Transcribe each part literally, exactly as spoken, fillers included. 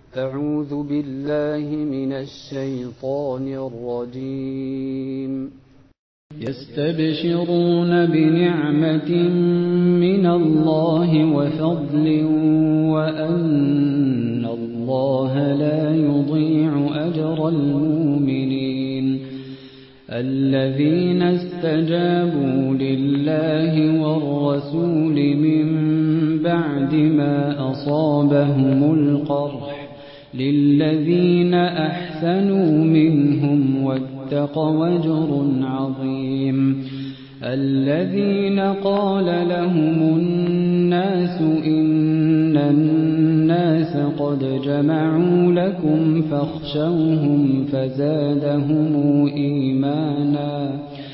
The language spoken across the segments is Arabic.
أعوذ بالله من الشيطان الرجيم. يستبشرون بنعمة من الله وفضل وأن الله لا يضيع أجر المؤمنين. الذين استجابوا لله والرسول من بعد ما أصابهم القرح للذين أحسنوا منهم واتقوا أجر عظيم. الذين قال لهم الناس إن الناس قد جمعوا لكم فاخشوهم فزادهم إيمانا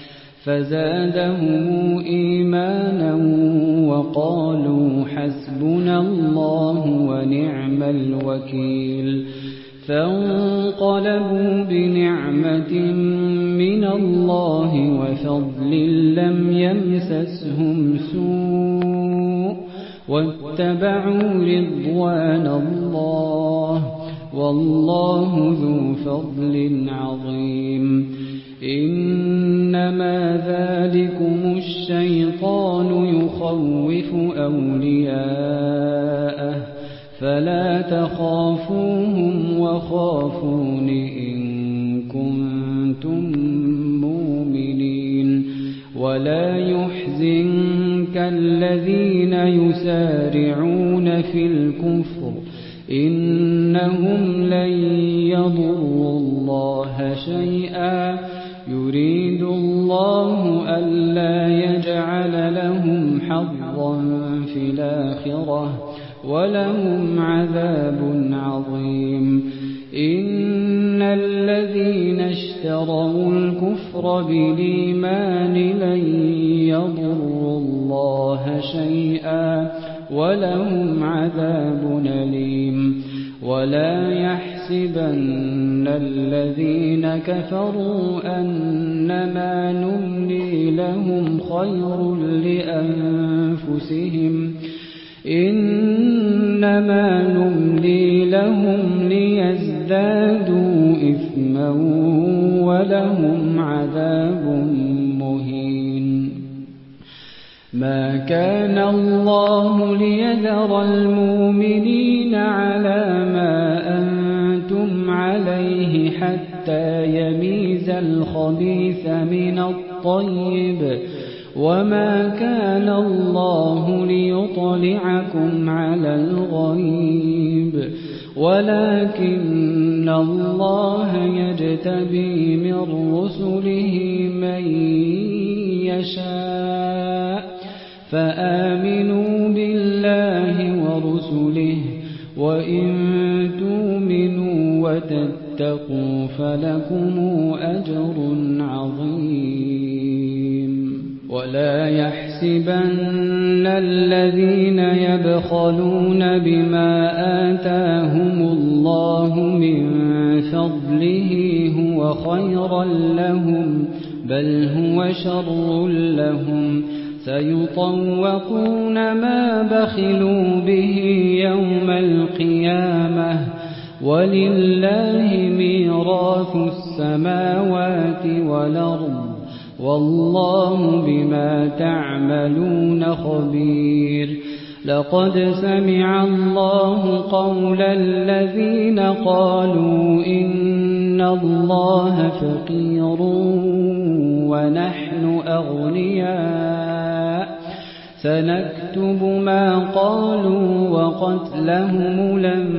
فزادهم إيمانا وقالوا حسبنا الله ونعم الوكيل. فانقلبوا بنعمة من الله وفضل لم يمسسهم سوء واتبعوا رضوان الله والله ذو فضل عظيم. إنما ذلكم الشيطان يخوف أولياءه فلا تخافوهم وخافون إن كنتم مؤمنين. ولا يحزنك الذين يسارعون في الكفر إنهم لن يضروا الله شيئا يريد الله ألا يجعل لهم حظا في الآخرة ولهم عذاب عظيم. إن الذين اشتروا الكفر بالإيمان لن يضروا الله شيئا ولهم عذاب أليم. ولا يحسبن الذين كفروا أنما نملي لهم خير لأنفسهم إنما نملي لهم ليزدادوا إثما ولهم عذاب مهين. ما كان الله ليذر المؤمنين على ما أنتم عليه حتى يميز الخبيث من الطيب وما كان الله ليطلعكم على الغيب ولكن الله يجتبي من رسله من يشاء فآمنوا بالله ورسله وإن تؤمنوا وتتقوا فلكم أجر عظيم. ولا يحسبن الذين يبخلون بما آتاهم الله من فضله هو خيرا لهم بل هو شر لهم سيطوقون ما بخلوا به يوم القيامة ولله ميراث السماوات والأرض والله بما تعملون خبير. لقد سمع الله قول الذين قالوا إن الله فقير ونحن أغنياء سنكتب ما قالوا وقتلهم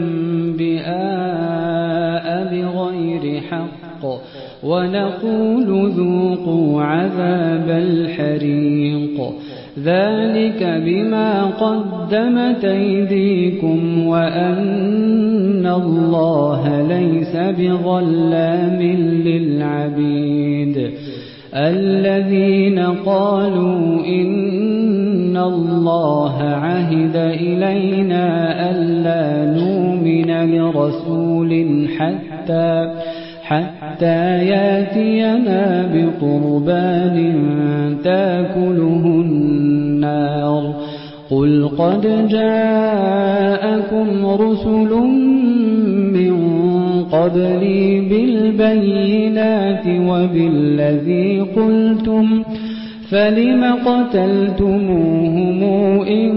الأنبياء بغير حق ونقول ذوقوا عذاب الحريق ذلك بما قدمت أيديكم وأن الله ليس بظلام للعبيد. الذين قالوا إن الله عهد إلينا ألا نؤمن لرسول حتى حتى ياتينا بقربان تاكله النار قل قد جاءكم رسل قبلي بالبينات وبالذي قلتم فلم قتلتموهم إن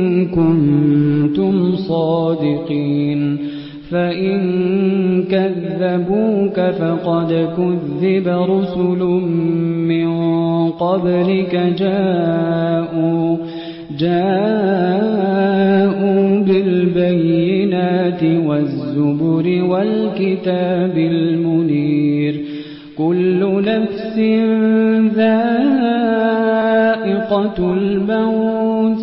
كنتم صادقين فإن كذبوك فقد كذب رسل من قبلك جاءوا جاءوا بالبينات والزبر والكتاب المنير كل نفس ذائقة الموت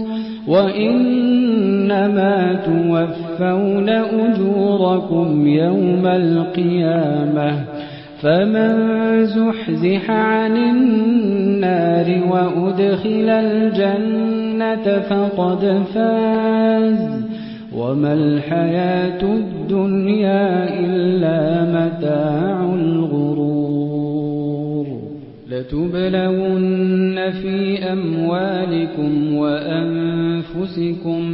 وإنما توفون أجوركم يوم القيامة فمن زحزح عن النار وأدخل الجنة فقد فاز وما الحياة الدنيا إلا متاع الغرور لتبلون في أموالكم وأنفسكم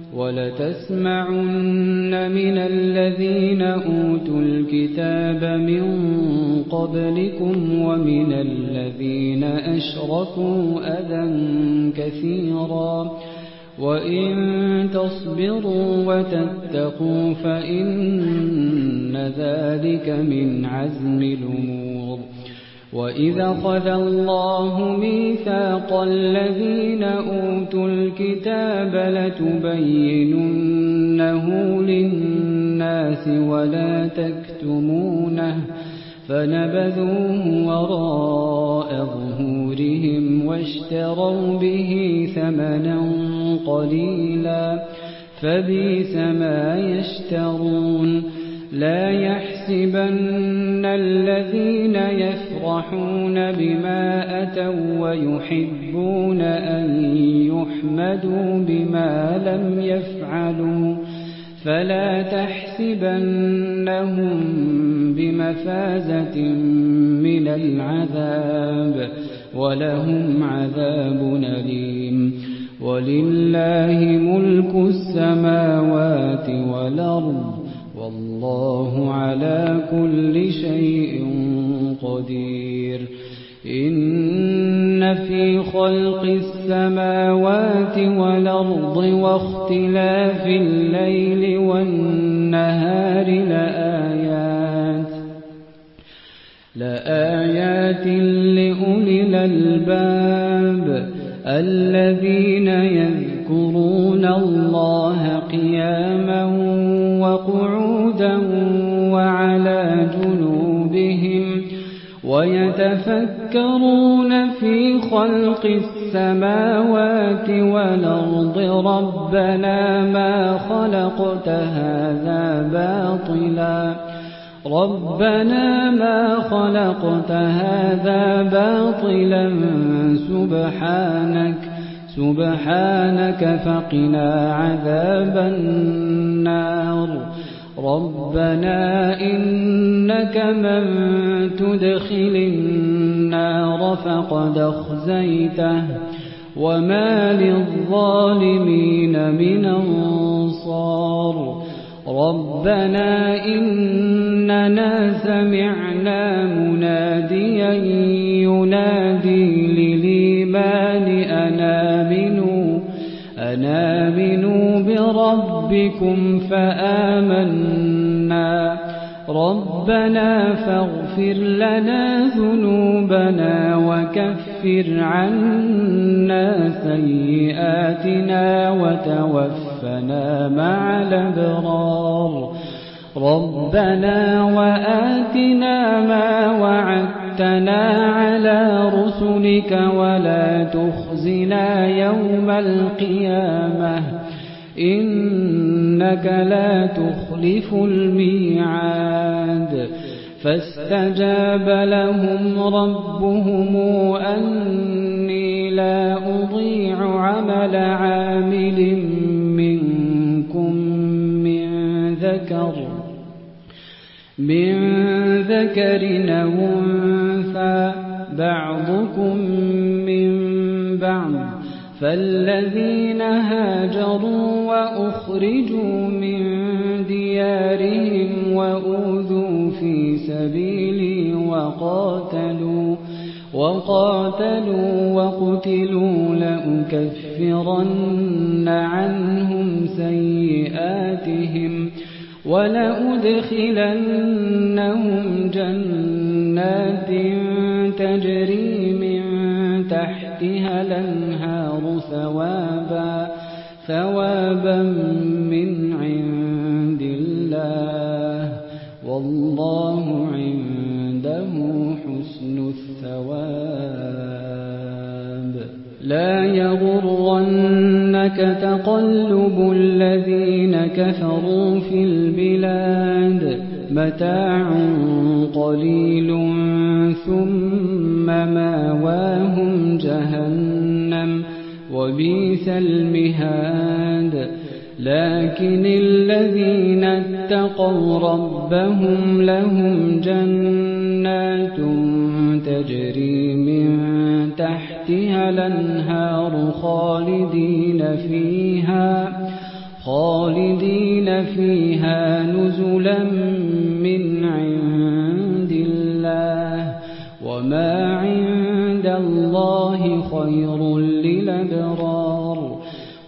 ولتسمعن من الذين أوتوا الكتاب من قبلكم ومن الذين أشركوا أذى كثيرا وإن تصبروا وتتقوا فإن ذلك من عزم الأمور وإذا أخذ الله ميثاق الذين أوتوا الكتاب لتبيننه للناس ولا تكتمونه فنبذوه وراء ظهورهم واشتروا به ثمنا قليلا فبئس ما يشترون لا يحسبن الذين يفرحون بما أتوا ويحبون أن يحمدوا بما لم يفعلوا فلا تحسبنهم بمفازة من العذاب ولهم عذاب أليم ولله ملك السماوات والأرض والله على كل شيء قدير إن في خلق السماوات والأرض واختلاف الليل والنهار لآيات لآيات لأولي الألباب الذين يذكرون الله قياما وقعودا وعلى جنوبهم ويتفكرون في خلق السماوات والأرض ربنا ما خلقت هذا باطلا ربنا ما خلقت هذا باطلا سبحانك سبحانك فقنا عذاب النار ربنا إنك من تدخل النار فقد أخزيته وما للظالمين من أنصار ربنا إننا سمعنا مناديا ينادي للإيمان أن آمنوا أن آمنوا بربكم فآمنا ربنا فاغفر لنا ذنوبنا وكفر عنا سيئاتنا وتوفنا مع الأبرار ربنا وآتنا ما وعدتنا على رسلك ولا تخزنا يوم القيامة إنك لا تخلف الميعاد فاستجاب لهم ربهم أني لا أضيع عمل عامل منكم من ذكر من ذكر أو أنثى بعضكم من بعض فالذين هاجروا وأخرجوا من ديارهم وأوذوا سبيلي وقاتلوا وقاتلوا وقتلوا لأكفرن عنهم سيئاتهم ولأدخلنهم جنات تجري من تحتها الأنهار ثوابا ثوابا من عند الله والله عنده حسن الثواب. لا يغرنك تقلب الذين كفروا في البلاد متاع قليل ثم ماواهم جهنم وبئس المهاد. لكن الذين اتقوا ربهم لهم جنات تجري من تحتها الأنهار خالدين فيها خالدين فيها نزلا من عند الله وما عند الله خير للأبرار.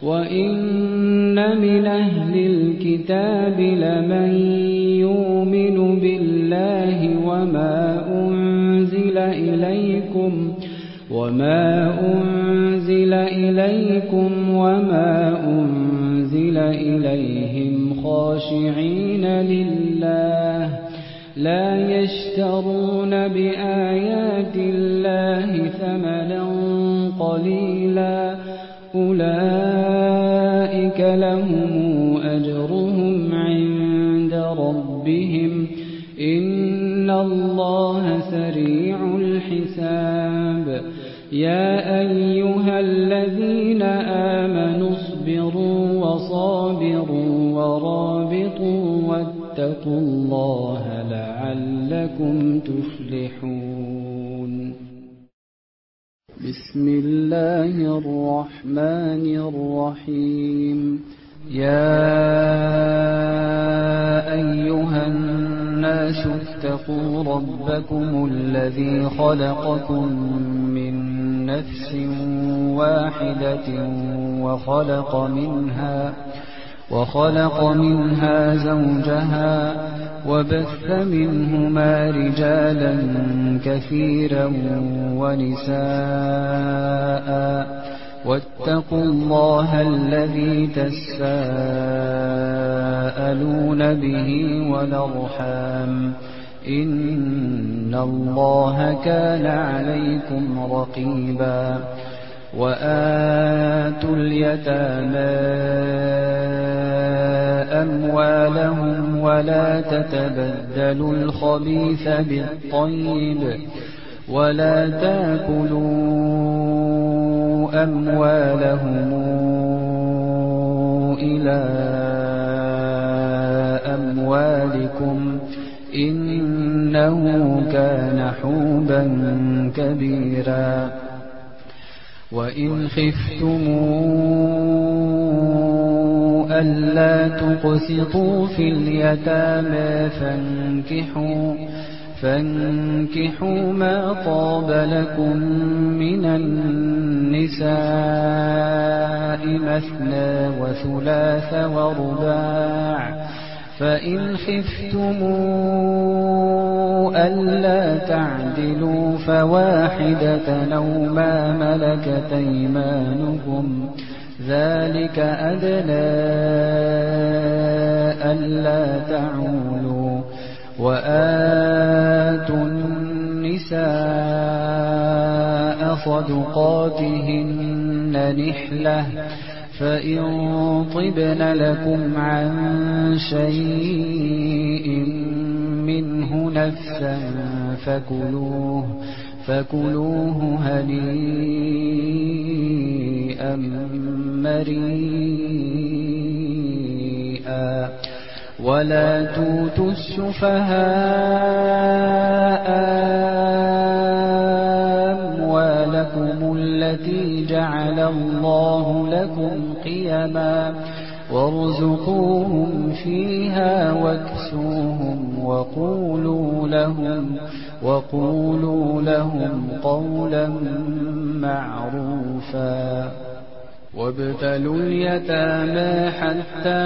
وإن من أهل الكتاب لمن يؤمن بالله وما أنزل إليكم وما أنزل إليكم وما أنزل إليهم خاشعين لله لا يشترون بآيات الله ثمنا قليلا أولئك لهم أجرهم عند ربهم إن الله سريع الحساب. يا أيها الذين آمنوا اصبروا وصابروا ورابطوا واتقوا الله لعلكم تفلحون. بسم الله الرحمن الرحيم. يا أيها الناس اتقوا ربكم الذي خلقكم من نفس واحدة وخلق منها وخلق منها زوجها وبث منهما رجالا كثيرا ونساء واتقوا الله الذي تساءلون به والأرحام إن الله كان عليكم رقيبا. وآتوا اليتامى أموالهم ولا تتبدلوا الخبيث بالطيب ولا تأكلوا أموالهم إلى أموالكم إنه كان حوبا كبيرا. وإن خفتموا ألا تقسطوا في اليتامى فانكحوا فانكحوا ما طاب لكم من النساء مثنى وثلاث ورباع فإن خفتموا ألا تعدلوا فواحدة أو ما ملكت أيمانكم ذلك أدنى ألا تعولوا. وآتوا النساء صدقاتهن نحلة فإن طبن لكم عن شيء منه نفسا فكلوه فكلوه هنيئا مريئا. ولا توتوا السفهاء أموالكم التي جعل الله لكم قيما وارزقوهم فيها واكسوهم وقولوا لهم وقولوا لهم قولا معروفا وابتلوا اليتامى حتى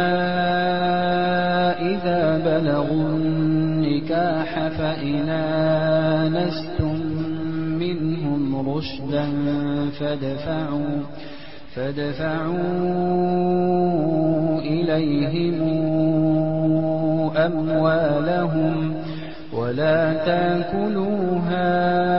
إذا بلغوا النكاح فإن آنستم منهم رشدا فادفعوا فادفعوا إليهم أموالهم ولا تاكلوها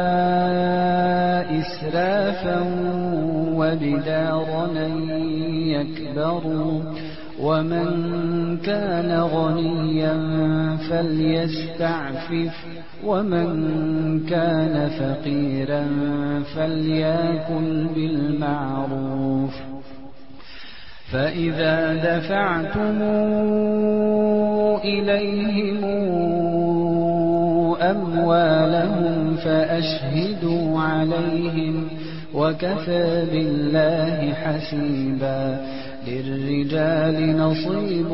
إسرافا وبدارا يكبروا ومن كان غنيا فليستعفف ومن كان فقيرا فليأكل بالمعروف فإذا دفعتم إليهم أموالهم فأشهدوا عليهم وكفى بالله حسيبا للرجال نصيب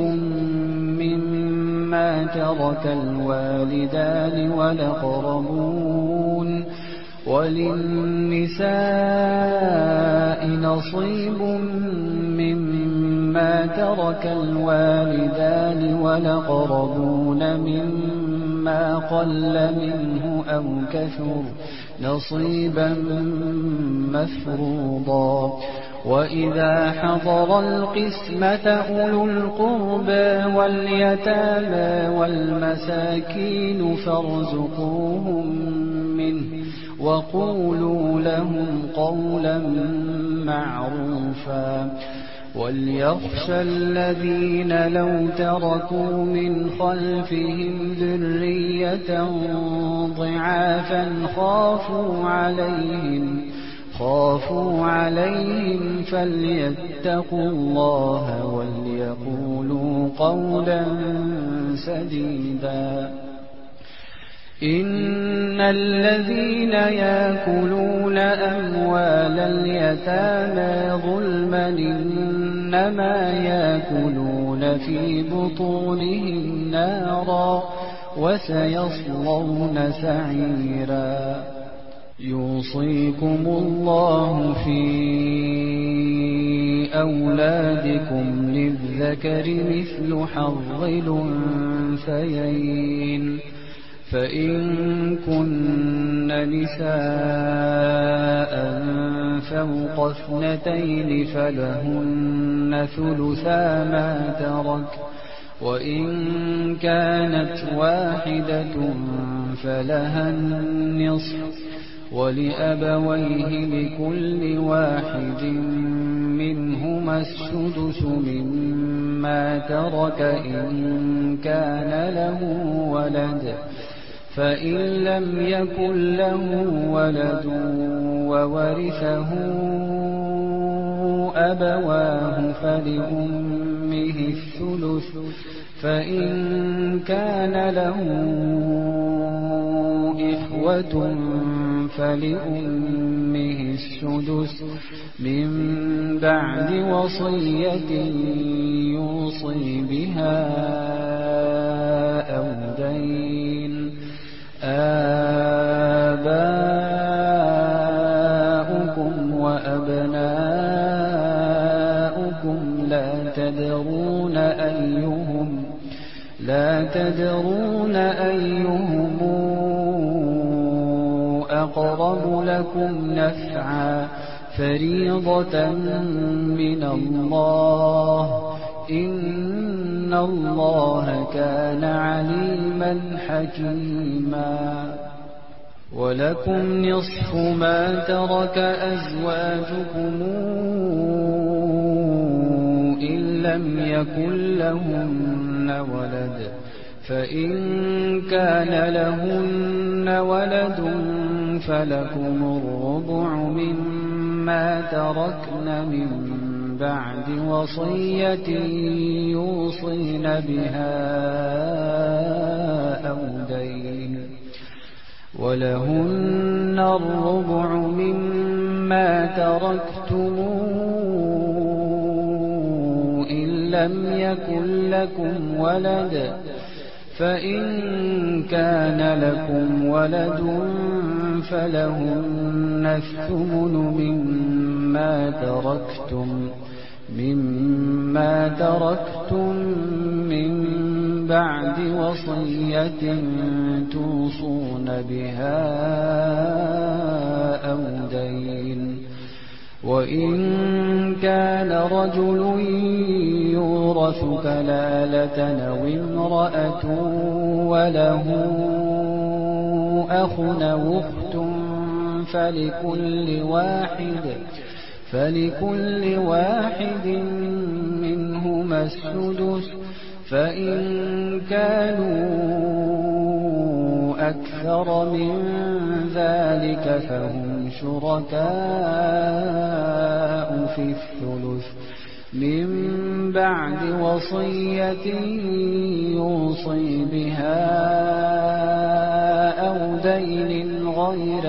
مما ترك الوالدان والأقربون وللنساء نصيب مما ترك الوالدان والأقربون مما قل منه أو كثر نصيبا مفروضا وإذا حضر القسمة أولو القربى واليتامى والمساكين فارزقوهم منه وقولوا لهم قولا معروفا وليخشى الذين لو تركوا من خلفهم ذرية ضعافا خافوا عليهم خافوا عليهم فليتقوا الله وليقولوا قولا سديدا إن الذين يأكلون أموال اليتامى ظلما إنما يأكلون في بطونهم نارا وسيصلون سعيرا يوصيكم الله في أولادكم للذكر مثل حظ الأنثيين فإن كن نساء فوق اثنتين فلهن ثلثا ما ترك وإن كانت واحدة فلها النصف ولأبويه لكل واحد منهما السدس مما ترك إن كان له ولد فإن لم يكن له ولد وورثه أبواه فلأمه الثلث فإن كان له إخوة فلأمه السدس من بعد وصية يوصي بها أو دين آباؤكم وأبناؤكم لا تدرون أيهم لا تدرون أيهم أقرب لكم نفعا فريضة من الله إن الله كان عليما حكيما ولكم نصف ما ترك أزواجكم إن لم يكن لهن ولد فإن كان لهن ولد فلكم الربع مما تركن من بعد وصية يوصين بها أو دين ولهن الربع مما تركتم إن لم يكن لكم ولد فإن كان لكم ولد فلهن الثمن مما تركتم مما تركتم من بعد وصية توصون بها أو دين. وإن كان رجل يورث كلالة أو امرأة وله أخ أو أخت فلكل واحد فلكل واحد منهما السدس، فإن كانوا أكثر من ذلك فهم شركاء في الثلث من بعد وصية يوصي بها أو دين غير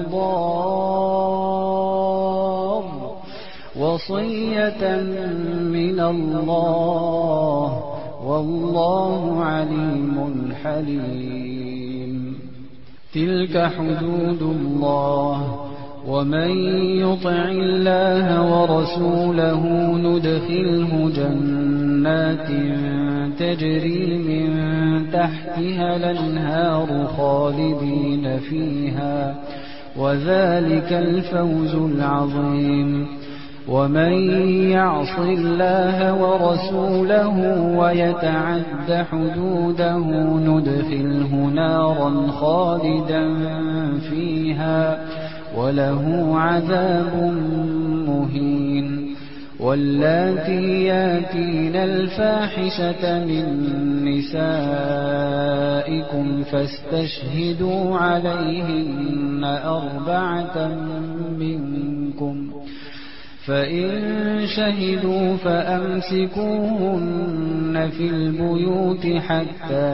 مضار، وصية من الله والله عليم حليم. تلك حدود الله، ومن يطع الله ورسوله ندخله جنات تجري من تحتها الأنهار خالدين فيها، وذلك الفوز العظيم. ومن يعص الله ورسوله ويتعد حدوده ندخله نارا خالدا فيها وله عذاب مهين. واللاتي ياتين الفاحشة من نسائكم فاستشهدوا عليهن أربعة منكم، فإن شهدوا فأمسكوهن في البيوت حتى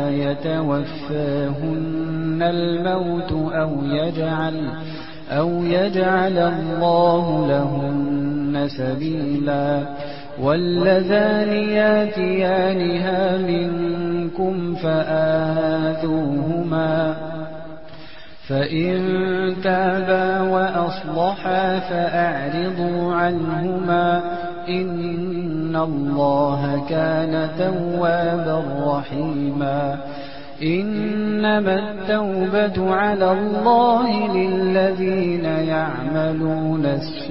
يتوفاهن الموت أو يجعل أو يجعل الله لهن سبيلا. واللذان ياتيانها منكم فآذوهما، فإن تابا وأصلحا فأعرضوا عنهما إن الله كان توابا رحيما. إنما التوبة على الله للذين يعملون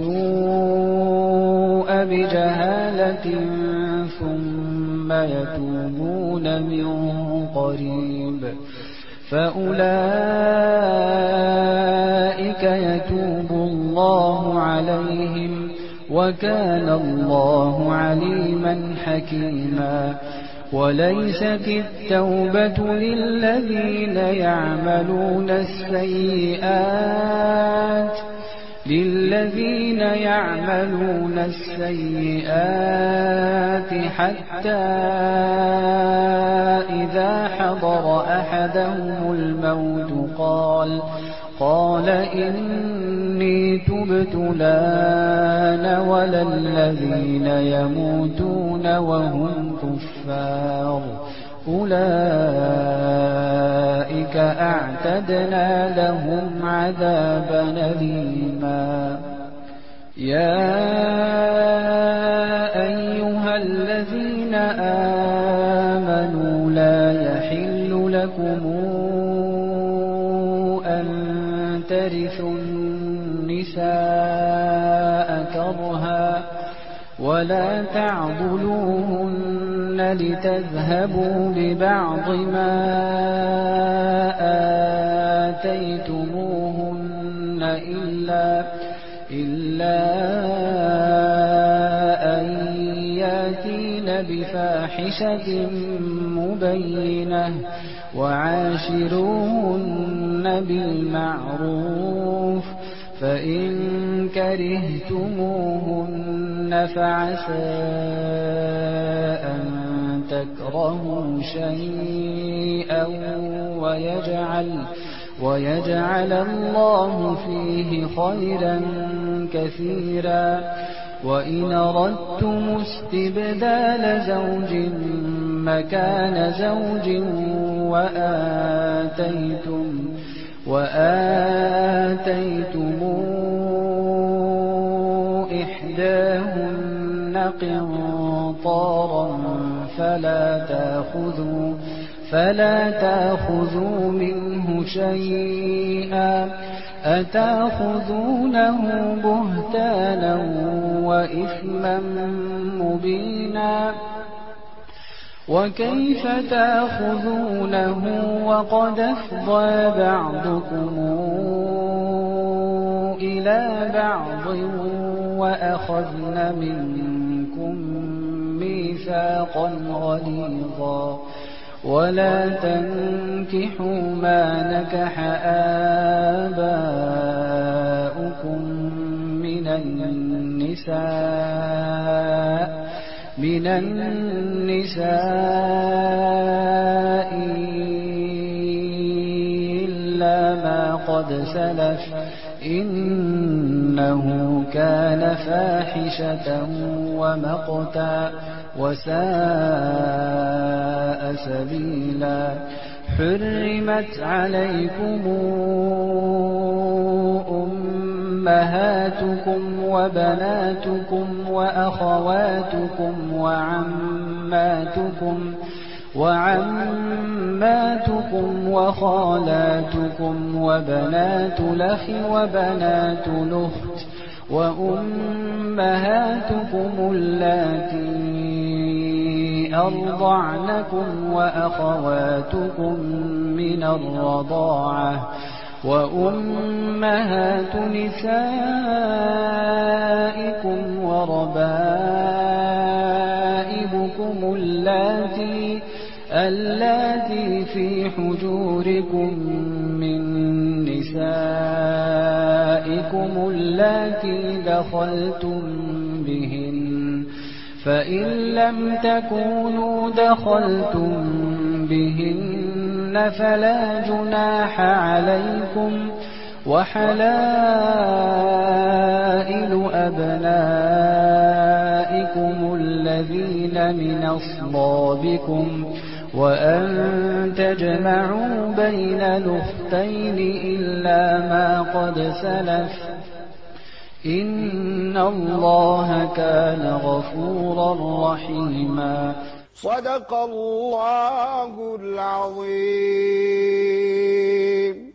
السوء بجهالة ثم يتوبون من قريب فأولئك يتوب الله عليهم وكان الله عليما حكيما. وليست التوبة للذين يعملون السيئات للذين يعملون السيئات حتى إذا حضر أحدهم الموت قال قال إني تبت الآن ولا الذين يموتون وهم كفار أولئك أعتدنا لهم عذابا أليما. يا أيها الذين آمنوا لا يحل لكم أن ترثوا النساء كرها ولا تعضلوهن لتذهبوا ببعض ما آتيتموهن إلا إلا أن ياتين بفاحشة مبينة وعاشروهن بالمعروف فإن كرهتموهن فعسى أن تكرهوا شيئا ويجعل ويجعل الله فيه خيرا كثيرا. وإن أردتم استبدال زوج مكان زوج وآتيتم وآتيتم إحداهن قنطارا فلا تأخذوا فلا تأخذوا منه شيئا أتأخذونه بهتانا وإثما مبينا وكيف تأخذونه وقد أفضى بعضكم إلى بعض وأخذن منكم ميثاقا غليظا ولا تنكحوا ما نكح آباؤكم من النساء من النساء إلا ما قد سلف إنه كان فاحشة ومقتا وساء سبيلا حرمت عليكم أمهاتكم وبناتكم وأخواتكم وعماتكم وعماتكم وخالاتكم وبنات الأخ وبنات الأخت وأمهاتكم اللاتي أرضعنكم وأخواتكم من الرضاعة وأمهات نسائكم وربائبكم اللاتي اللاتي في حجوركم من نسائكم اللاتي دخلتم بهن فإن لم تكونوا دخلتم بهن فلا جناح عليكم وحلائل أبنائكم الذين من أصلابكم وأن تجمعوا بين الأختين إلا ما قد سلف إن الله كان غفورا رحيما. صدق الله العظيم.